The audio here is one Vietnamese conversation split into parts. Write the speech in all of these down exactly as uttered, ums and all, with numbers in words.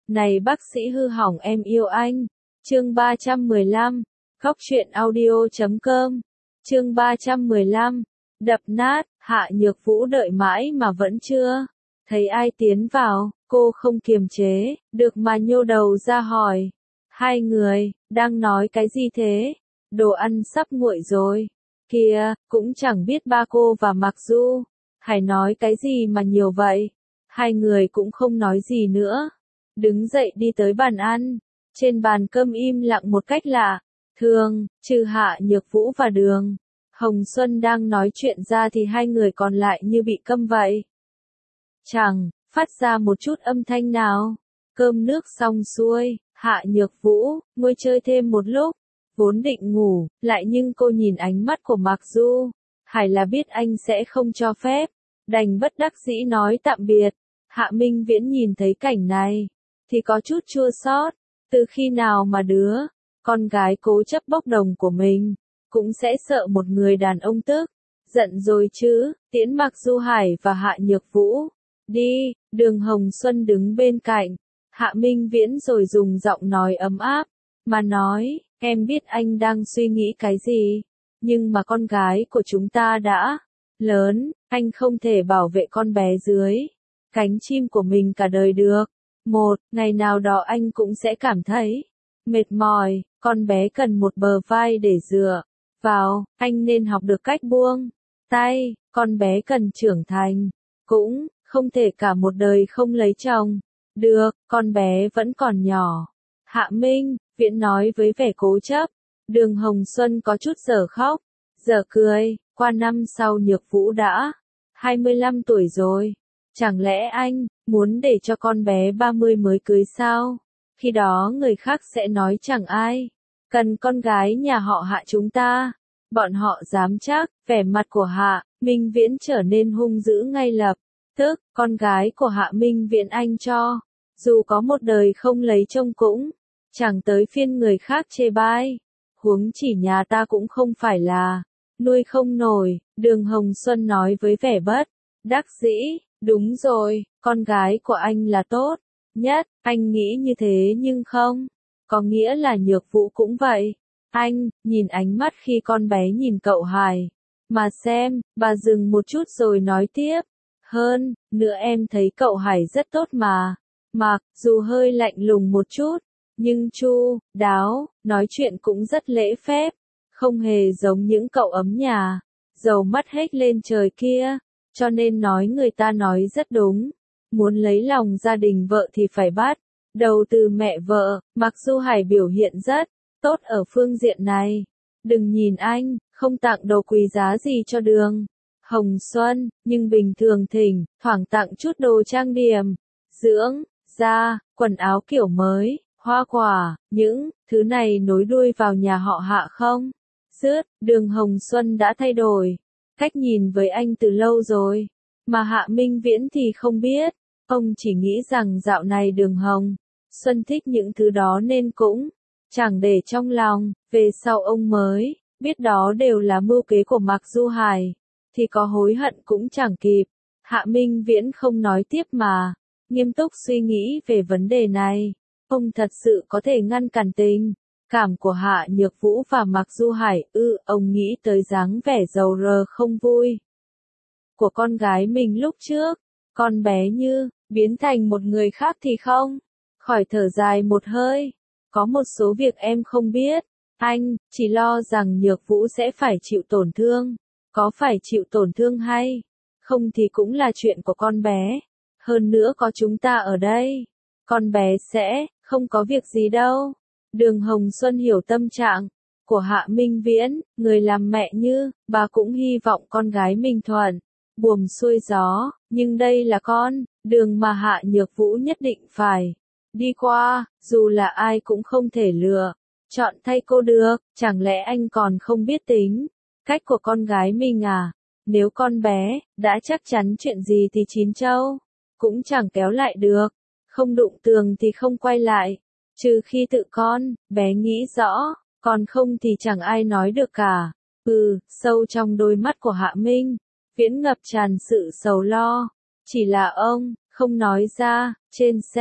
Này bác sĩ hư hỏng em yêu anh. Chương ba trăm mười lăm. Khóc chuyện audio chấm com. Chương ba trăm mười lăm. Đập nát. Hạ Nhược Vũ đợi mãi mà vẫn chưa thấy ai tiến vào, cô không kiềm chế được mà nhô đầu ra hỏi. Hai người, đang nói cái gì thế? Đồ ăn sắp nguội rồi. Kìa, cũng chẳng biết ba cô và Mạc Du Hải nói cái gì mà nhiều vậy. Hai người cũng không nói gì nữa. Đứng dậy đi tới bàn ăn. Trên bàn cơm im lặng một cách lạ thường, trừ Hạ Nhược Vũ và Đường Hồng Xuân đang nói chuyện ra thì hai người còn lại như bị câm vậy. Chẳng phát ra một chút âm thanh nào. Cơm nước xong xuôi, Hạ Nhược Vũ ngồi chơi thêm một lúc. Vốn định ngủ, lại nhưng cô nhìn ánh mắt của Mạc Du Hải là biết anh sẽ không cho phép. Đành bất đắc dĩ nói tạm biệt. Hạ Minh Viễn nhìn thấy cảnh này thì có chút chua xót. Từ khi nào mà đứa con gái cố chấp bốc đồng của mình cũng sẽ sợ một người đàn ông tức giận rồi chứ. Tiễn Mạc Du Hải và Hạ Nhược Vũ đi. Đường Hồng Xuân đứng bên cạnh Hạ Minh Viễn rồi dùng giọng nói ấm áp mà nói, em biết anh đang suy nghĩ cái gì, nhưng mà con gái của chúng ta đã lớn, anh không thể bảo vệ con bé dưới cánh chim của mình cả đời được. Một ngày nào đó anh cũng sẽ cảm thấy mệt mỏi, con bé cần một bờ vai để dựa vào, anh nên học được cách buông tay, con bé cần trưởng thành, cũng không thể cả một đời không lấy chồng được, con bé vẫn còn nhỏ. Hạ Minh Viễn nói với vẻ cố chấp. Đường Hồng Xuân có chút dở khóc dở cười. Qua năm sau Nhược Vũ đã hai mươi lăm tuổi rồi. Chẳng lẽ anh muốn để cho con bé ba mươi mới cưới sao? Khi đó người khác sẽ nói chẳng ai cần con gái nhà họ Hạ chúng ta. Bọn họ dám chắc. Vẻ mặt của Hạ Minh Viễn trở nên hung dữ ngay lập tức. Con gái của Hạ Minh Viễn anh cho dù có một đời không lấy chồng cũng chẳng tới phiên người khác chê bai. Huống chỉ nhà ta cũng không phải là nuôi không nổi. Đường Hồng Xuân nói với vẻ bất đắc dĩ. Đúng rồi, con gái của anh là tốt nhất, anh nghĩ như thế nhưng không có nghĩa là Nhược Vũ cũng vậy. Anh nhìn ánh mắt khi con bé nhìn cậu Hải mà xem. Bà dừng một chút rồi nói tiếp. Hơn nữa em thấy cậu Hải rất tốt mà. Mặc dù hơi lạnh lùng một chút, nhưng chu đáo, nói chuyện cũng rất lễ phép, không hề giống những cậu ấm nhà giàu mắt hết lên trời kia. Cho nên nói người ta nói rất đúng. Muốn lấy lòng gia đình vợ thì phải bắt đầu từ mẹ vợ. Mặc dù Hải biểu hiện rất tốt ở phương diện này. Đừng nhìn anh không tặng đồ quý giá gì cho Đường Hồng Xuân, nhưng bình thường thỉnh thoảng tặng chút đồ trang điểm, dưỡng da, quần áo kiểu mới, hoa quả, những thứ này nối đuôi vào nhà họ Hạ không dứt. Đường Hồng Xuân đã thay đổi cách nhìn với anh từ lâu rồi, mà Hạ Minh Viễn thì không biết. Ông chỉ nghĩ rằng dạo này Đường Hồng Xuân thích những thứ đó nên cũng chẳng để trong lòng. Về sau ông mới biết đó đều là mưu kế của Mạc Du Hải, thì có hối hận cũng chẳng kịp. Hạ Minh Viễn không nói tiếp mà nghiêm túc suy nghĩ về vấn đề này. Ông thật sự có thể ngăn cản tình cảm của Hạ Nhược Vũ và Mạc Du Hải ư? Ông nghĩ tới dáng vẻ giàu rờ không vui của con gái mình lúc trước, con bé như biến thành một người khác thì không khỏi thở dài một hơi. Có một số việc em không biết, anh chỉ lo rằng Nhược Vũ sẽ phải chịu tổn thương. Có phải chịu tổn thương hay không thì cũng là chuyện của con bé. Hơn nữa có chúng ta ở đây, con bé sẽ không có việc gì đâu. Đường Hồng Xuân hiểu tâm trạng của Hạ Minh Viễn. Người làm mẹ như bà cũng hy vọng con gái mình thuận buồm xuôi gió, nhưng đây là con đường mà Hạ Nhược Vũ nhất định phải đi qua, dù là ai cũng không thể lựa chọn thay cô được. Chẳng lẽ anh còn không biết tính cách của con gái mình à? Nếu con bé đã chắc chắn chuyện gì thì chín châu cũng chẳng kéo lại được, không đụng tường thì không quay lại, trừ khi tự con bé nghĩ rõ, còn không thì chẳng ai nói được cả. Ừ, sâu trong đôi mắt của Hạ Minh Viễn ngập tràn sự sầu lo. Chỉ là ông không nói ra. Trên xe,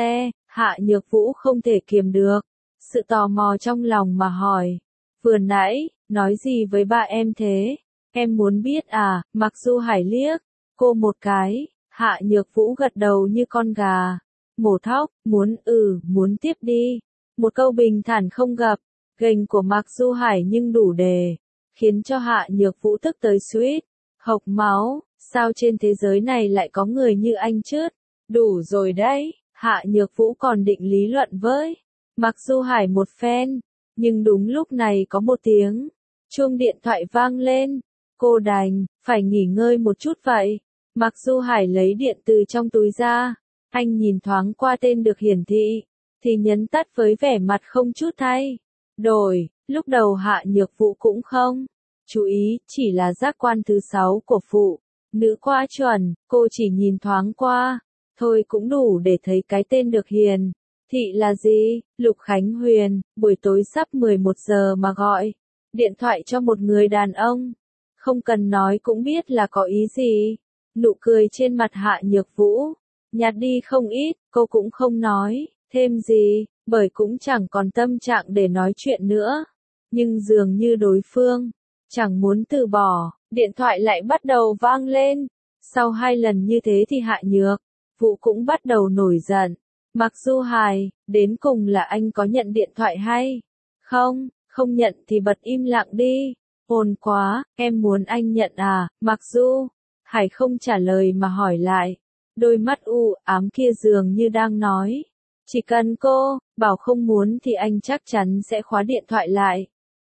Hạ Nhược Vũ không thể kiềm được sự tò mò trong lòng mà hỏi. Vừa nãy, nói gì với ba em thế? Em muốn biết à? Mặc Du Hải liếc cô một cái, Hạ Nhược Vũ gật đầu như con gà mổ thóc, muốn ừ, muốn tiếp đi. Một câu bình thản không gặp, gềnh của Mặc Du Hải nhưng đủ để khiến cho Hạ Nhược Vũ tức tới suýt hộc máu. Sao trên thế giới này lại có người như anh chứ? Đủ rồi đấy. Hạ Nhược Vũ còn định lý luận với Mặc Du Hải một phen, nhưng đúng lúc này có một tiếng chuông điện thoại vang lên. Cô đành phải nghỉ ngơi một chút vậy. Mặc Du Hải lấy điện từ trong túi ra, anh nhìn thoáng qua tên được hiển thị, thì nhấn tắt với vẻ mặt không chút thay đổi. Lúc đầu Hạ Nhược Vũ cũng không chú ý, chỉ là giác quan thứ sáu của phụ nữ quá chuẩn, cô chỉ nhìn thoáng qua thôi cũng đủ để thấy cái tên được hiển thị là gì. Lục Khánh Huyền, buổi tối sắp mười một giờ mà gọi điện thoại cho một người đàn ông, không cần nói cũng biết là có ý gì. Nụ cười trên mặt Hạ Nhược Vũ nhạt đi không ít, cô cũng không nói thêm gì, bởi cũng chẳng còn tâm trạng để nói chuyện nữa. Nhưng dường như đối phương chẳng muốn từ bỏ, điện thoại lại bắt đầu vang lên. Sau hai lần như thế thì Hạ Nhược Vũ cũng bắt đầu nổi giận. Mặc Du Hải, đến cùng là anh có nhận điện thoại hay không? Không nhận thì bật im lặng đi. Ồn quá, em muốn anh nhận à? Mặc Du Hải không trả lời mà hỏi lại. Đôi mắt u ám kia dường như đang nói, chỉ cần cô bảo không muốn thì anh chắc chắn sẽ khóa điện thoại lại.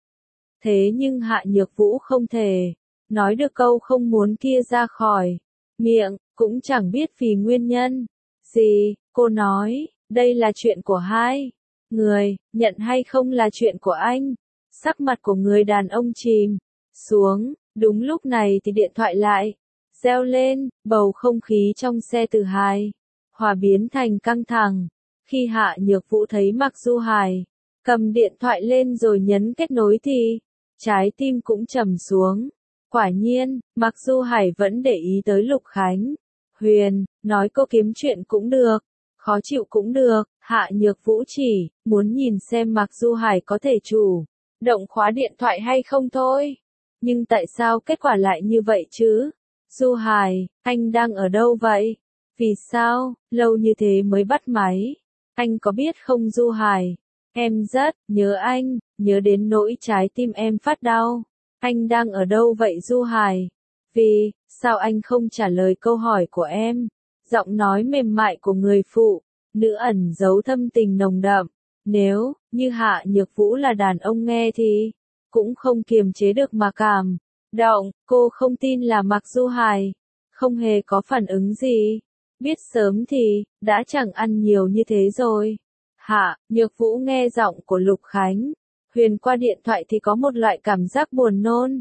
Thế nhưng Hạ Nhược Vũ không thể nói được câu không muốn kia ra khỏi miệng, cũng chẳng biết vì nguyên nhân gì. Cô nói, đây là chuyện của hai người, nhận hay không là chuyện của anh. Sắc mặt của người đàn ông chìm xuống. Đúng lúc này thì điện thoại lại reo lên, bầu không khí trong xe từ hài hòa biến thành căng thẳng. Khi Hạ Nhược Vũ thấy Mặc Du Hải cầm điện thoại lên rồi nhấn kết nối thì trái tim cũng trầm xuống. Quả nhiên, Mặc Du Hải vẫn để ý tới Lục Khánh Huyền, nói cô kiếm chuyện cũng được, khó chịu cũng được. Hạ Nhược Vũ chỉ muốn nhìn xem Mặc Du Hải có thể chủ động khóa điện thoại hay không thôi. Nhưng tại sao kết quả lại như vậy chứ? Du Hải, anh đang ở đâu vậy? Vì sao, lâu như thế mới bắt máy? Anh có biết không Du Hải? Em rất nhớ anh, nhớ đến nỗi trái tim em phát đau. Anh đang ở đâu vậy Du Hải? Vì sao anh không trả lời câu hỏi của em? Giọng nói mềm mại của người phụ nữ ẩn giấu thâm tình nồng đậm. Nếu như Hạ Nhược Vũ là đàn ông nghe thì cũng không kiềm chế được mà cảm động. Cô không tin là Mặc Du Hải không hề có phản ứng gì. Biết sớm thì đã chẳng ăn nhiều như thế rồi. Hạ Nhược Vũ nghe giọng của Lục Khánh Huyền qua điện thoại thì có một loại cảm giác buồn nôn.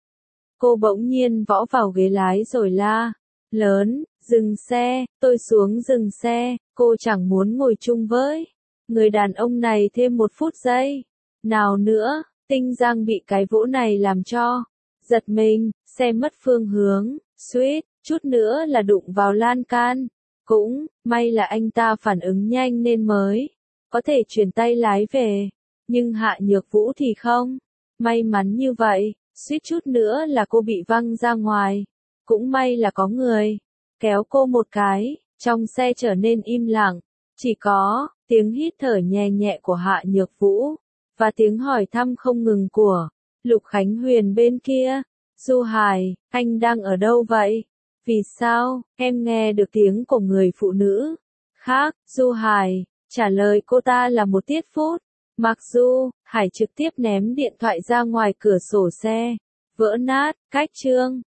Cô bỗng nhiên võ vào ghế lái rồi la lớn, dừng xe. Tôi xuống dừng xe. Cô chẳng muốn ngồi chung với người đàn ông này thêm một phút giây nào nữa. Tinh Giang bị cái vỗ này làm cho giật mình, xe mất phương hướng, suýt chút nữa là đụng vào lan can. Cũng may là anh ta phản ứng nhanh nên mới có thể chuyển tay lái về. Nhưng Hạ Nhược Vũ thì không may mắn như vậy, suýt chút nữa là cô bị văng ra ngoài. Cũng may là có người kéo cô một cái. Trong xe trở nên im lặng, chỉ có tiếng hít thở nhẹ nhẹ của Hạ Nhược Vũ và tiếng hỏi thăm không ngừng của Lục Khánh Huyền bên kia. Du Hải, anh đang ở đâu vậy? Vì sao em nghe được tiếng của người phụ nữ khác? Du Hải trả lời cô ta là một tiết phút. Mặc Du Hải trực tiếp ném điện thoại ra ngoài cửa sổ xe, vỡ nát. Cách chương